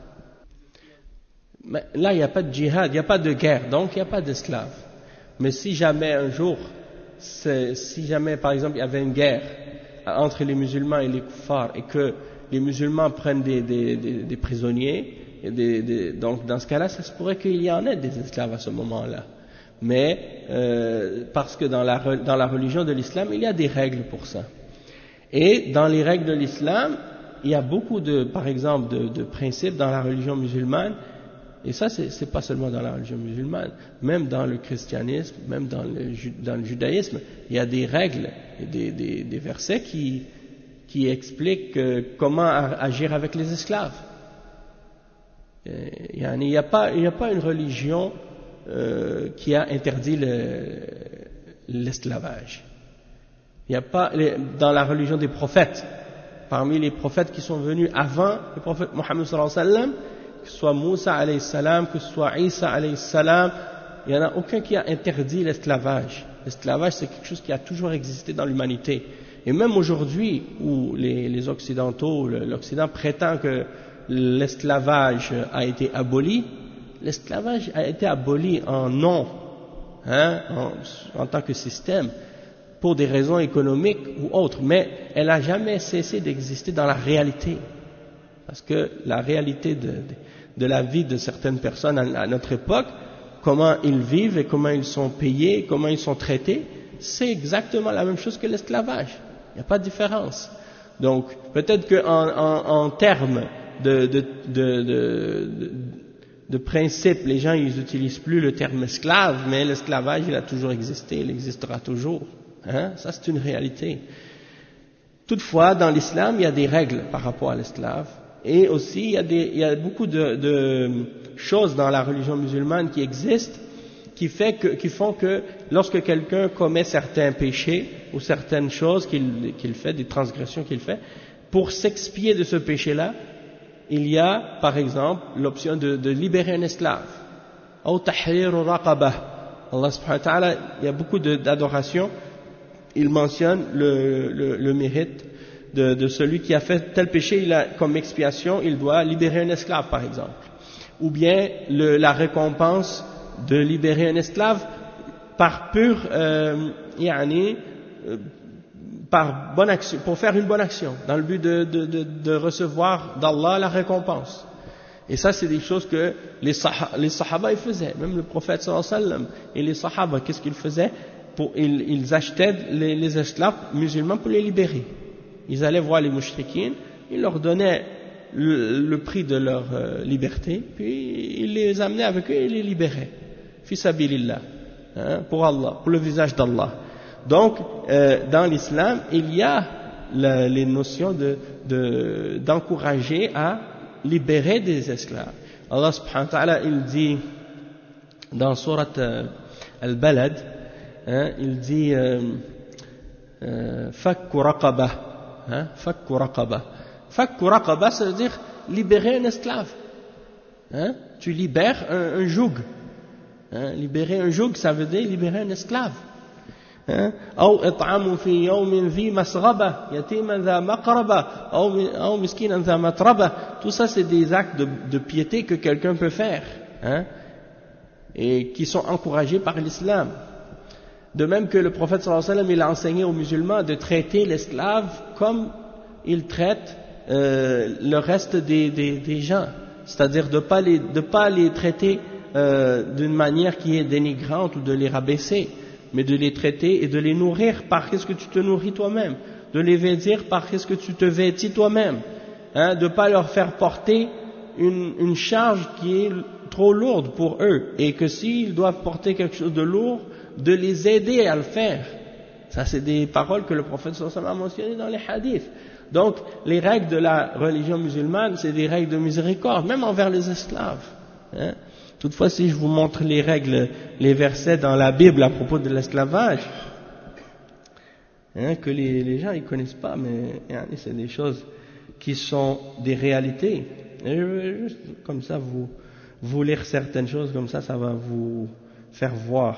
Mais là, il n'y a pas de djihad, il n'y a pas de guerre, donc il n'y a pas d'esclaves. Mais si jamais un jour, si jamais par exemple il y avait une guerre entre les musulmans et les kuffars et que les musulmans prennent des, des, des, des prisonniers, et des, des, donc dans ce cas-là, ça se pourrait qu'il y en ait des esclaves à ce moment-là. Mais euh, parce que dans la, dans la religion de l'islam, il y a des règles pour ça. Et dans les règles de l'islam, il y a beaucoup de, par exemple, de, de principes dans la religion musulmane, et ça c'est, c'est pas seulement dans la religion musulmane, même dans le christianisme, même dans le, dans le judaïsme, il y a des règles et des, des, des versets qui, qui expliquent euh, comment agir avec les esclaves. Il n'y a pas, il n'y a pas une religion euh, qui a interdit le, l'esclavage. Il n'y a pas, les, dans la religion des prophètes, parmi les prophètes qui sont venus avant le prophète Mohammed sallallahu alayhi wa sallam, que ce soit Moussa alayhi salam, que ce soit Isa alayhi salam, il n'y en a aucun qui a interdit l'esclavage. L'esclavage, c'est quelque chose qui a toujours existé dans l'humanité. Et même aujourd'hui, où les, les Occidentaux, l'Occident prétend que l'esclavage a été aboli, l'esclavage a été aboli en nom, hein, en, en tant que système, pour des raisons économiques ou autres, mais elle n'a jamais cessé d'exister dans la réalité. Parce que la réalité de, de, de la vie de certaines personnes à, à notre époque, comment ils vivent et comment ils sont payés, comment ils sont traités, c'est exactement la même chose que l'esclavage. Il n'y a pas de différence. Donc, peut-être qu'en en, en termes de, de, de, de, de principe, les gens ils n'utilisent plus le terme esclave, mais l'esclavage il a toujours existé, il existera toujours. Hein? Ça c'est une réalité. Toutefois, dans l'islam, il y a des règles par rapport à l'esclave, et aussi il y a, des, il y a beaucoup de, de choses dans la religion musulmane qui existent, qui, fait que, qui font que lorsque quelqu'un commet certains péchés ou certaines choses qu'il, qu'il fait, des transgressions qu'il fait, pour s'expier de ce péché-là, il y a, par exemple, l'option de, de libérer un esclave. Ou tahrir raqabah. Allah subhanahu wa ta'ala, il y a beaucoup de, d'adoration. Il mentionne le, le, le mérite de, de celui qui a fait tel péché, il a, comme expiation, il doit libérer un esclave, par exemple. ou bien le, la récompense de libérer un esclave par pure, euh, yani, euh, par bonne action, pour faire une bonne action, dans le but de, de, de, de recevoir d'Allah la récompense. Et ça, c'est des choses que les, sah les sahaba ils faisaient, même le prophète sallallahu alayhi wa sallam et les sahaba, qu'est-ce qu'ils faisaient? Pour, ils, ils achetaient les, les esclaves musulmans pour les libérer. Ils allaient voir les mouchriquines, ils leur donnaient le, le prix de leur euh, liberté, puis ils les amenaient avec eux et les libéraient. Fi sabilillah, hein, pour Allah, pour le visage d'Allah. Donc, euh, dans l'islam, il y a la, les notions de, de, d'encourager à libérer des esclaves. Allah subhanahu wa ta'ala, il dit dans surat euh, Al-Balad, hein, il dit euh, fakku raqaba, hein, fakku raqaba. Fakku raqaba, ça veut dire libérer un esclave. Hein, tu libères un, un joug. Hein, libérer un joug, ça veut dire libérer un esclave. أو إطعام في يوم ذي مسغبة يتيما ذا مقربة أو أو مسكينا ذا متربة. Tout ça, c'est des actes de, de piété que quelqu'un peut faire, hein, et qui sont encouragés par l'islam. De même que le prophète sallallahu alayhi wa sallam, il a enseigné aux musulmans de traiter l'esclave comme il traite euh, le reste des, des, des gens, c'est-à-dire de pas les de pas les traiter euh, d'une manière qui est dénigrante ou de les rabaisser, mais de les traiter et de les nourrir par qu'est-ce que tu te nourris toi-même, de les vêtir par qu'est-ce que tu te vêtis toi-même, hein, de ne pas leur faire porter une, une charge qui est trop lourde pour eux, et que s'ils doivent porter quelque chose de lourd, de les aider à le faire. Ça, c'est des paroles que le prophète sallallahu alayhi wa sallam a mentionnées dans les hadiths. Donc, les règles de la religion musulmane, c'est des règles de miséricorde, même envers les esclaves, hein. Toutefois, si je vous montre les règles, les versets dans la Bible à propos de l'esclavage, hein, que les, les gens ne connaissent pas, mais hein, c'est des choses qui sont des réalités. Et je vais juste comme ça vous, vous lire certaines choses, comme ça, ça va vous faire voir.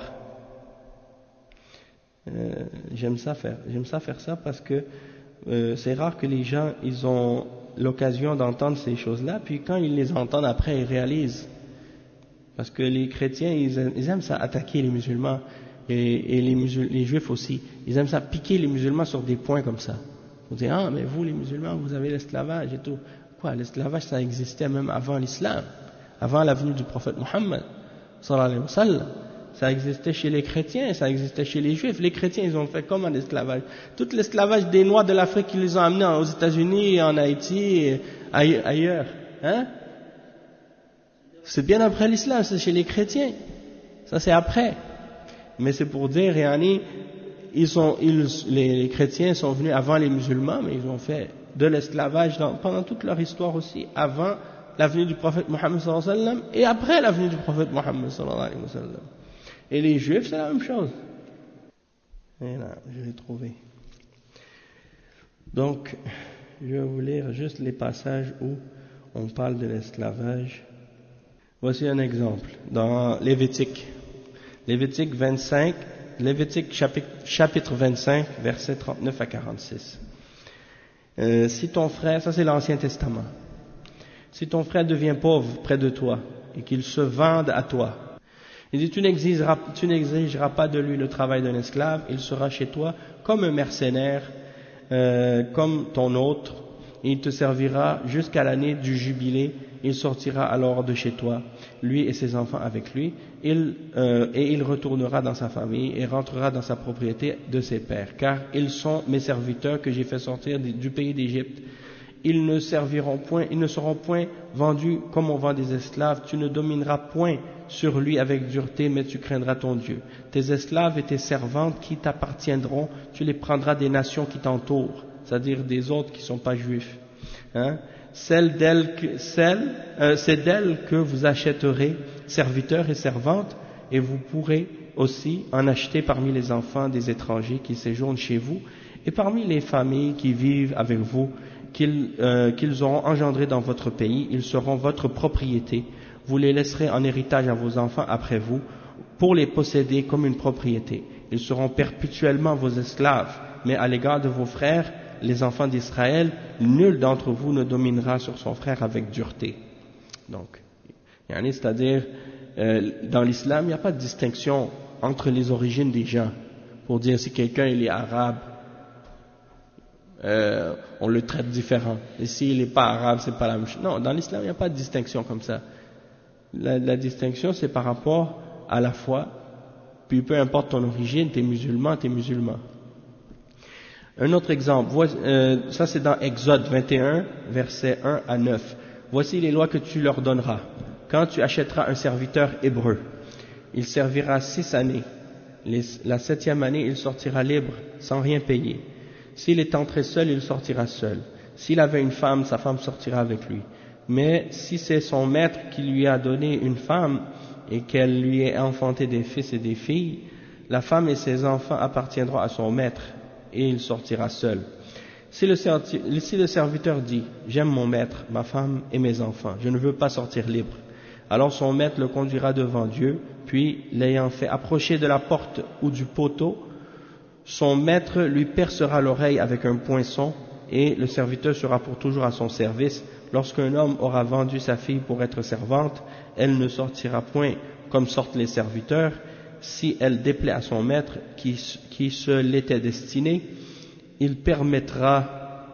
Euh, j'aime ça faire, j'aime ça faire ça parce que euh, c'est rare que les gens ils ont l'occasion d'entendre ces choses-là, puis quand ils les entendent après, ils réalisent. Parce que les chrétiens, ils aiment, ils aiment ça attaquer les musulmans, et, et les, musul, les juifs aussi. Ils aiment ça piquer les musulmans sur des points comme ça. Vous dites, ah, mais vous les musulmans, vous avez l'esclavage et tout. Quoi, l'esclavage, ça existait même avant l'islam, avant la venue du prophète Mohammed, sallallahu alayhi wa sallam. Ça existait chez les chrétiens, ça existait chez les juifs. Les chrétiens, ils ont fait comment l'esclavage? Tout l'esclavage des Noirs de l'Afrique, ils les ont amenés aux États-Unis, en Haïti, et ailleurs. Hein? C'est bien après l'islam, c'est chez les chrétiens. Ça, c'est après. Mais c'est pour dire, yani, ils sont, ils, les, les chrétiens sont venus avant les musulmans, mais ils ont fait de l'esclavage dans, pendant toute leur histoire aussi, avant la venue du prophète Mohammed sallallahu alayhi wa sallam et après la venue du prophète Mohammed sallallahu alayhi wa sallam. Et les juifs, c'est la même chose. Et là, je l'ai trouvé. Donc, je vais vous lire juste les passages où on parle de l'esclavage. Voici un exemple, dans Lévitique. Lévitique vingt-cinq, Lévitique chapitre, chapitre vingt-cinq, versets trente-neuf à quarante-six. Euh, si ton frère, ça c'est l'Ancien Testament, si ton frère devient pauvre près de toi et qu'il se vende à toi, il dit tu n'exigeras, tu n'exigeras pas de lui le travail d'un esclave, il sera chez toi comme un mercenaire, euh, comme ton autre, et il te servira jusqu'à l'année du jubilé. Il sortira alors de chez toi, lui et ses enfants avec lui, il, euh, et il retournera dans sa famille et rentrera dans sa propriété de ses pères, car ils sont mes serviteurs que j'ai fait sortir du pays d'Égypte. Ils ne serviront point, ils ne seront point vendus comme on vend des esclaves. Tu ne domineras point sur lui avec dureté, mais tu craindras ton Dieu. Tes esclaves et tes servantes qui t'appartiendront, tu les prendras des nations qui t'entourent, c'est-à-dire des autres qui ne sont pas juifs. Hein? Celle d'elle que, celle, euh, c'est d'elle que vous achèterez serviteurs et servantes, et vous pourrez aussi en acheter parmi les enfants des étrangers qui séjournent chez vous, et parmi les familles qui vivent avec vous, qu'ils, euh, qu'ils auront engendrés dans votre pays, ils seront votre propriété. Vous les laisserez en héritage à vos enfants après vous, pour les posséder comme une propriété. Ils seront perpétuellement vos esclaves, mais à l'égard de vos frères, les enfants d'Israël, nul d'entre vous ne dominera sur son frère avec dureté. Donc, Yani, c'est-à-dire, euh, dans l'islam, il n'y a pas de distinction entre les origines des gens. Pour dire si quelqu'un il est arabe, euh, on le traite différent. Et s'il n'est pas arabe, c'est pas la même chose. Non, dans l'islam, il n'y a pas de distinction comme ça. La, la distinction, c'est par rapport à la foi. Puis peu importe ton origine, t'es musulman, t'es musulman. Un autre exemple, euh, ça c'est dans Exode vingt et un, versets un à neuf. Voici les lois que tu leur donneras. Quand tu achèteras un serviteur hébreu, il servira six années. Les, la septième année, il sortira libre, sans rien payer. S'il est entré seul, il sortira seul. S'il avait une femme, sa femme sortira avec lui. Mais si c'est son maître qui lui a donné une femme et qu'elle lui ait enfanté des fils et des filles, la femme et ses enfants appartiendront à son maître et il sortira seul. Si le, si le serviteur dit « J'aime mon maître, ma femme et mes enfants, je ne veux pas sortir libre », alors son maître le conduira devant Dieu, puis l'ayant fait approcher de la porte ou du poteau, son maître lui percera l'oreille avec un poinçon et le serviteur sera pour toujours à son service. Lorsqu'un homme aura vendu sa fille pour être servante, elle ne sortira point comme sortent les serviteurs. Si elle déplaît à son maître qui, qui se l'était destiné, il permettra,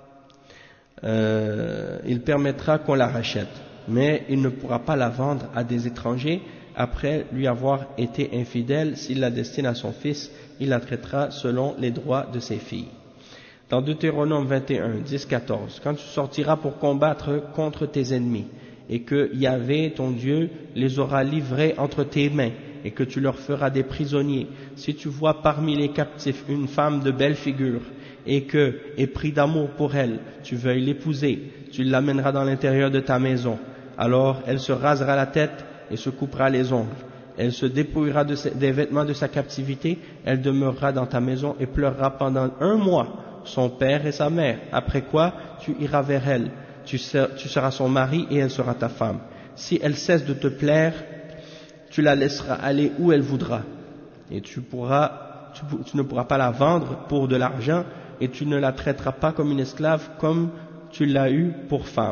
euh, il permettra qu'on la rachète, mais il ne pourra pas la vendre à des étrangers après lui avoir été infidèle. S'il la destine à son fils, il la traitera selon les droits de ses filles. Dans Deutéronome vingt et un, dix, quatorze, quand tu sortiras pour combattre contre tes ennemis, et que Yahvé, ton Dieu, les aura livrés entre tes mains, et que tu leur feras des prisonniers, si tu vois parmi les captifs une femme de belle figure, et que, épris d'amour pour elle, tu veuilles l'épouser, tu l'amèneras dans l'intérieur de ta maison, alors elle se rasera la tête et se coupera les ongles. Elle se dépouillera de ses, des vêtements de sa captivité, elle demeurera dans ta maison et pleurera pendant un mois son père et sa mère, après quoi tu iras vers elle, tu, ser, tu seras son mari et elle sera ta femme. Si elle cesse de te plaire, tu la laisseras aller où elle voudra, et tu, pourras, tu, tu ne pourras pas la vendre pour de l'argent, et tu ne la traiteras pas comme une esclave comme tu l'as eue pour femme.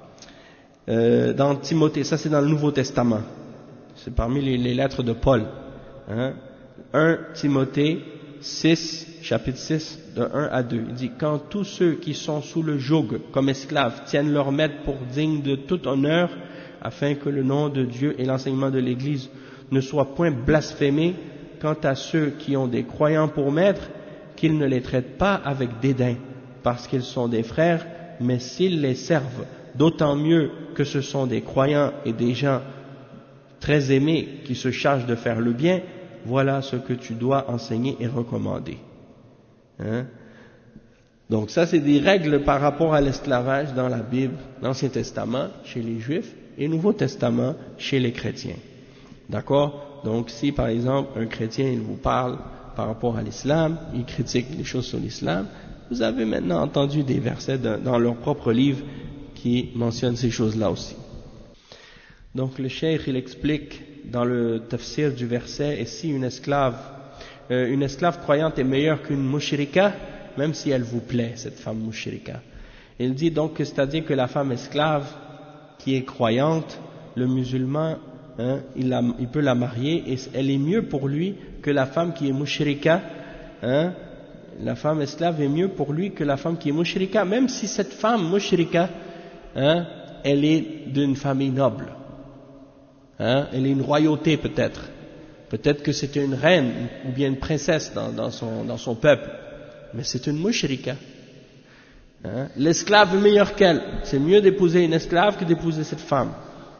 Euh, dans Timothée, ça c'est dans le Nouveau Testament, c'est parmi les, les lettres de Paul, hein. un Timothée six, chapitre six, de un à deux, il dit « Quand tous ceux qui sont sous le joug comme esclaves tiennent leur maître pour digne de tout honneur, afin que le nom de Dieu et l'enseignement de l'Église ne soient point blasphémés, quant à ceux qui ont des croyants pour maîtres, qu'ils ne les traitent pas avec dédain, parce qu'ils sont des frères, mais s'ils les servent, d'autant mieux que ce sont des croyants et des gens très aimés qui se chargent de faire le bien, voilà ce que tu dois enseigner et recommander. » Hein? Donc ça c'est des règles par rapport à l'esclavage dans la Bible, l'Ancien Testament chez les Juifs et Nouveau Testament chez les chrétiens. D'accord? Donc si par exemple un chrétien il vous parle par rapport à l'islam, il critique les choses sur l'islam, vous avez maintenant entendu des versets de, dans leur propre livre qui mentionnent ces choses-là aussi. Donc le cheikh il explique dans le tafsir du verset, et si une esclave, euh, une esclave croyante est meilleure qu'une mushrika, même si elle vous plaît, cette femme mushrika. Il dit donc que c'est-à-dire que la femme esclave qui est croyante, le musulman, hein, il, la, il peut la marier et elle est mieux pour lui que la femme qui est mushrika, hein, la femme esclave est mieux pour lui que la femme qui est mushrika, même si cette femme mushrika, hein, elle est d'une famille noble. Hein, elle est une royauté peut-être, peut-être que c'était une reine ou bien une princesse dans, dans, son, dans son peuple, mais c'est une mushrika. Hein, l'esclave est meilleur qu'elle, c'est mieux d'épouser une esclave que d'épouser cette femme.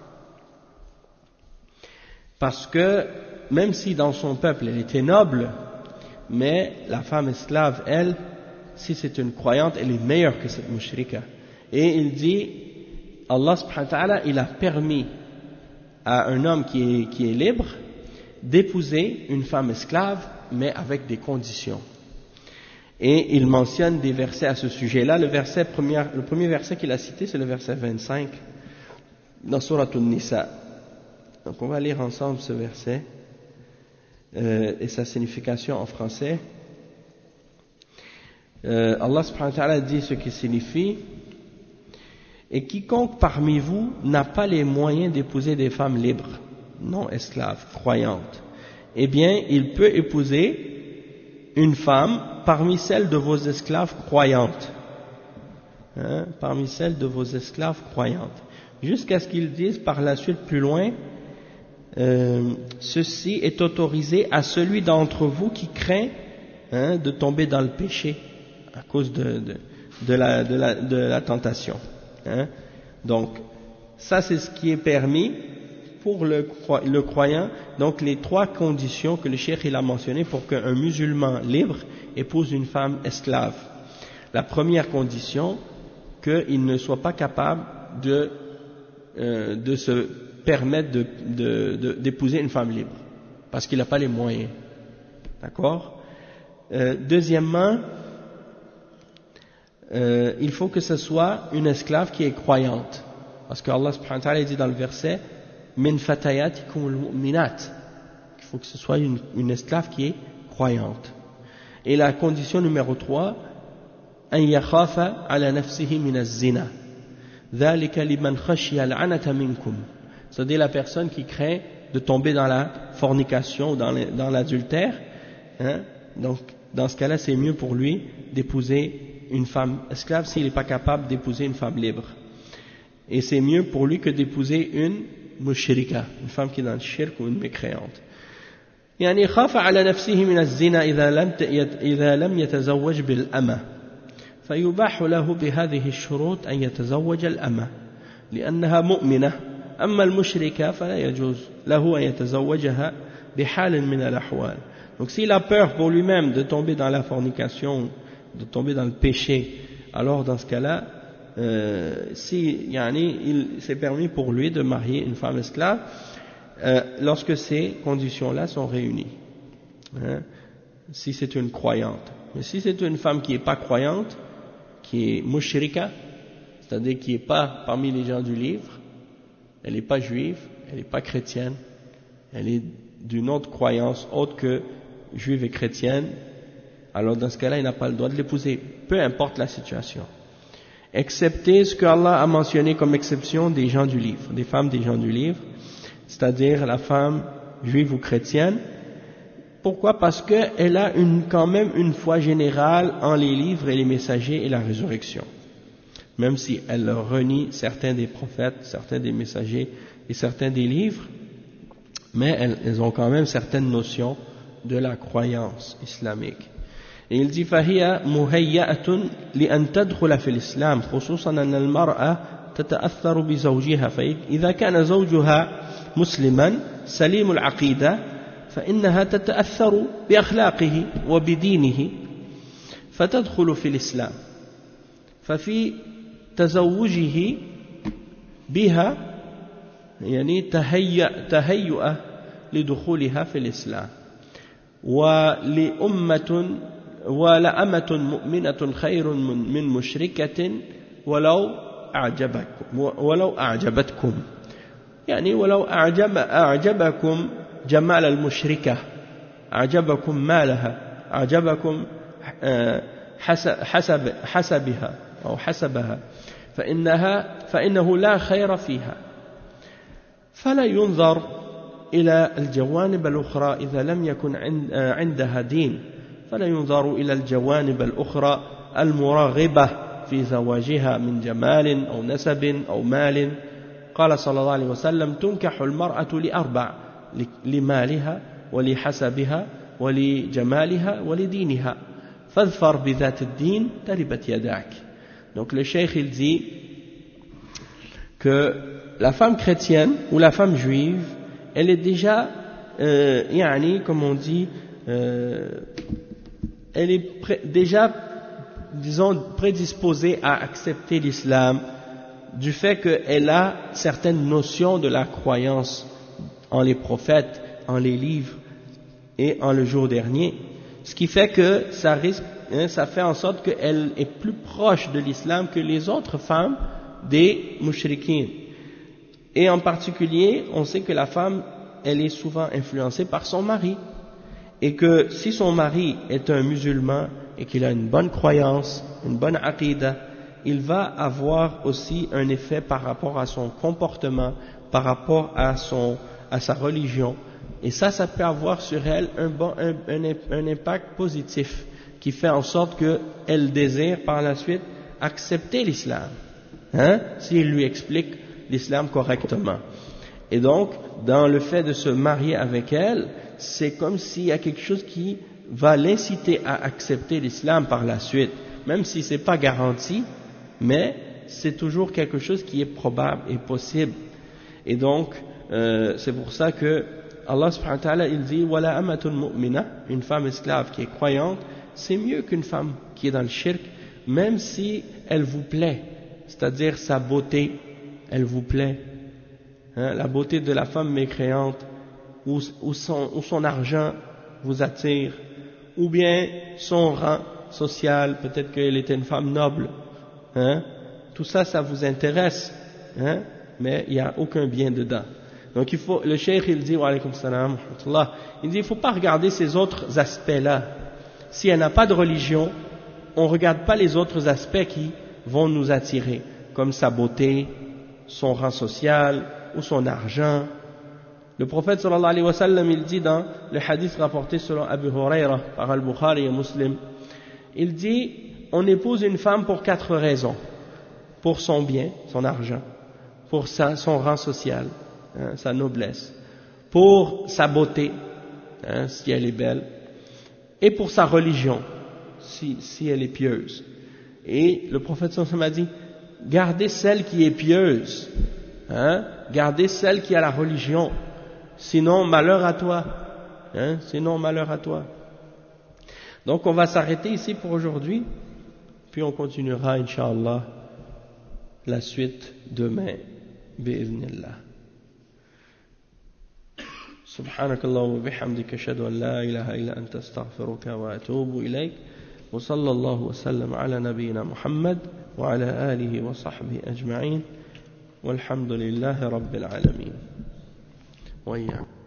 Parce que même si dans son peuple elle était noble, mais la femme esclave, elle, si c'est une croyante, elle est meilleure que cette mushrika. Et il dit, Allah subhanahu wa ta'ala, il a permis à un homme qui est, qui est libre d'épouser une femme esclave, mais avec des conditions. Et il mentionne des versets à ce sujet-là. Le, verset premier, le premier verset qu'il a cité, c'est le verset vingt-cinq, dans Surat An-Nisa. Donc on va lire ensemble ce verset euh, et sa signification en français. Euh, Allah subhanahu wa ta'ala dit ce qui signifie. Et quiconque parmi vous n'a pas les moyens d'épouser des femmes libres, non esclaves, croyantes, eh bien, il peut épouser une femme parmi celles de vos esclaves croyantes. Hein, parmi celles de vos esclaves croyantes. Jusqu'à ce qu'ils disent par la suite plus loin, euh, ceci est autorisé à celui d'entre vous qui craint hein, de tomber dans le péché à cause de, de, de, la, de, la, de la tentation. Hein. Donc, ça c'est ce qui est permis pour le, le croyant. Donc, les trois conditions que le cheikh il a mentionnées pour qu'un musulman libre épouse une femme esclave. La première condition, qu'il ne soit pas capable de, euh, de se permettre de, de, de, d'épouser une femme libre, parce qu'il n'a pas les moyens. D'accord ? euh, Deuxièmement, euh, il faut que ce soit une esclave qui est croyante, parce que Allah subhanahu wa ta'ala dit dans le verset « Min fatayatikum al-mu'minat » il faut que ce soit une, une esclave qui est croyante. Et la condition numéro trois, أن يخاف على نفسه من الزنا ذلك لمن خشي العنة منكم, c'est-à-dire la personne qui craint de tomber dans la fornication, dans, le, dans l'adultère, hein? Donc dans ce cas-là c'est mieux pour lui d'épouser une femme esclave s'il n'est pas capable d'épouser une femme libre, et c'est mieux pour lui que d'épouser une mushrika, une femme qui est dans le shirk ou une mécréante. يعني خاف على نفسه من الزنا إذا لم إذا لم يتزوج بالأمة فيباح له بهذه الشروط أن يتزوج الأمة لأنها مؤمنة أما المشركة فلا يجوز له أن يتزوجها بحال من الأحوال. Donc s'il a peur pour lui-même de tomber dans la fornication, de tomber dans le péché, alors dans ce cas-là, euh, si yani, il c'est permis pour lui de marier une femme esclave euh, lorsque ces conditions-là sont réunies. Hein, si c'est une croyante. Mais si c'est une femme qui n'est pas croyante, qui est mushrika, c'est-à-dire qui n'est pas parmi les gens du livre, elle n'est pas juive, elle n'est pas chrétienne, elle est d'une autre croyance autre que juive et chrétienne, alors dans ce cas-là, il n'a pas le droit de l'épouser, peu importe la situation. Excepté ce que Allah a mentionné comme exception des gens du livre, des femmes des gens du livre, c'est-à-dire la femme juive ou chrétienne. Pourquoi ? Parce qu'elle a une, quand même une foi générale en les livres et les messagers et la résurrection. Même si elle renie certains des prophètes, certains des messagers et certains des livres, mais elles, elles ont quand même certaines notions de la croyance islamique. Et il dit فهي مهيئة لأن تدخل في الإسلام خصوصا أن المرأة تتأثر بزوجها فإذا كان زوجها مسلما سليم العقيدة فإنها تتأثر بأخلاقه وبدينه فتدخل في الإسلام ففي تزوجه بها يعني تهيأ تهيئة لدخولها في الإسلام ولأمة ولأمة مؤمنة خير من مشركة ولو أعجبكم ولو أعجبتكم يعني ولو أعجب أعجبكم جمال المشركة أعجبكم مالها أعجبكم حسب حسبها أو حسبها فإنها فإنه لا خير فيها فلا ينظر إلى الجوانب الأخرى إذا لم يكن عندها دين فلا ينظر إلى الجوانب الأخرى المراغبة في زواجها من جمال أو نسب أو مال. قال صلى الله عليه وسلم تنكح المرأة لأربع لمالها ولحسبها ولجمالها ولدينها فاظفر بذات الدين تربت يداك. Donc le cheikh il dit que la femme chrétienne ou la femme juive elle est déjà euh, yani, comme on dit euh, elle est pré- déjà disons prédisposée à accepter l'islam du fait qu'elle a certaines notions de la croyance en les prophètes, en les livres et en le jour dernier, ce qui fait que ça risque, hein, ça fait en sorte qu'elle est plus proche de l'islam que les autres femmes des mushrikines. Et en particulier, on sait que la femme, elle est souvent influencée par son mari, et que si son mari est un musulman et qu'il a une bonne croyance, une bonne aqidah, il va avoir aussi un effet par rapport à son comportement, par rapport à, son, à sa religion. Et ça, ça peut avoir sur elle un, bon, un, un, un impact positif qui fait en sorte qu'elle désire par la suite accepter l'islam, hein, s'il lui explique l'islam correctement. Et donc, dans le fait de se marier avec elle, c'est comme s'il y a quelque chose qui va l'inciter à accepter l'islam par la suite, même si c'est pas garanti, mais c'est toujours quelque chose qui est probable et possible. Et donc, euh, c'est pour ça que Allah subhanahu wa ta'ala, il dit « Wala amatun mu'mina » une femme esclave qui est croyante, c'est mieux qu'une femme qui est dans le shirk, même si elle vous plaît, c'est-à-dire sa beauté, elle vous plaît. Hein, la beauté de la femme mécréante, ou, ou, son, ou son argent vous attire, ou bien son rang social, peut-être qu'elle était une femme noble. Hein, tout ça, ça vous intéresse, hein, mais il n'y a aucun bien dedans. Donc il faut, le cheikh il dit, wa alaykum salam, il dit, il ne faut pas regarder ces autres aspects-là. Si elle n'a pas de religion, on ne regarde pas les autres aspects qui vont nous attirer, comme sa beauté, son rang social, ou son argent. Le prophète sallallahu alayhi wa sallam, il dit dans le hadith rapporté selon Abu Huraira par Al-Bukhari et Muslim, il dit, on épouse une femme pour quatre raisons. Pour son bien, son argent, pour sa, son rang social, hein, sa noblesse, pour sa beauté, hein, si elle est belle, et pour sa religion, si, si elle est pieuse. Et le prophète sallallahu alayhi wa sallam a dit, gardez celle qui est pieuse, hein, gardez celle qui a la religion, sinon malheur à toi, hein, sinon malheur à toi. Donc on va s'arrêter ici pour aujourd'hui, puis on continuera, Inch'Allah, la suite demain, bi'idhnillah. سبحانك اللهم وبحمدك أشهد أن لا إله إلا أنت أستغفرك وأتوب إليك وصلى الله وسلم على نبينا محمد وعلى آله وصحبه أجمعين والحمد لله رب العالمين وإياكم.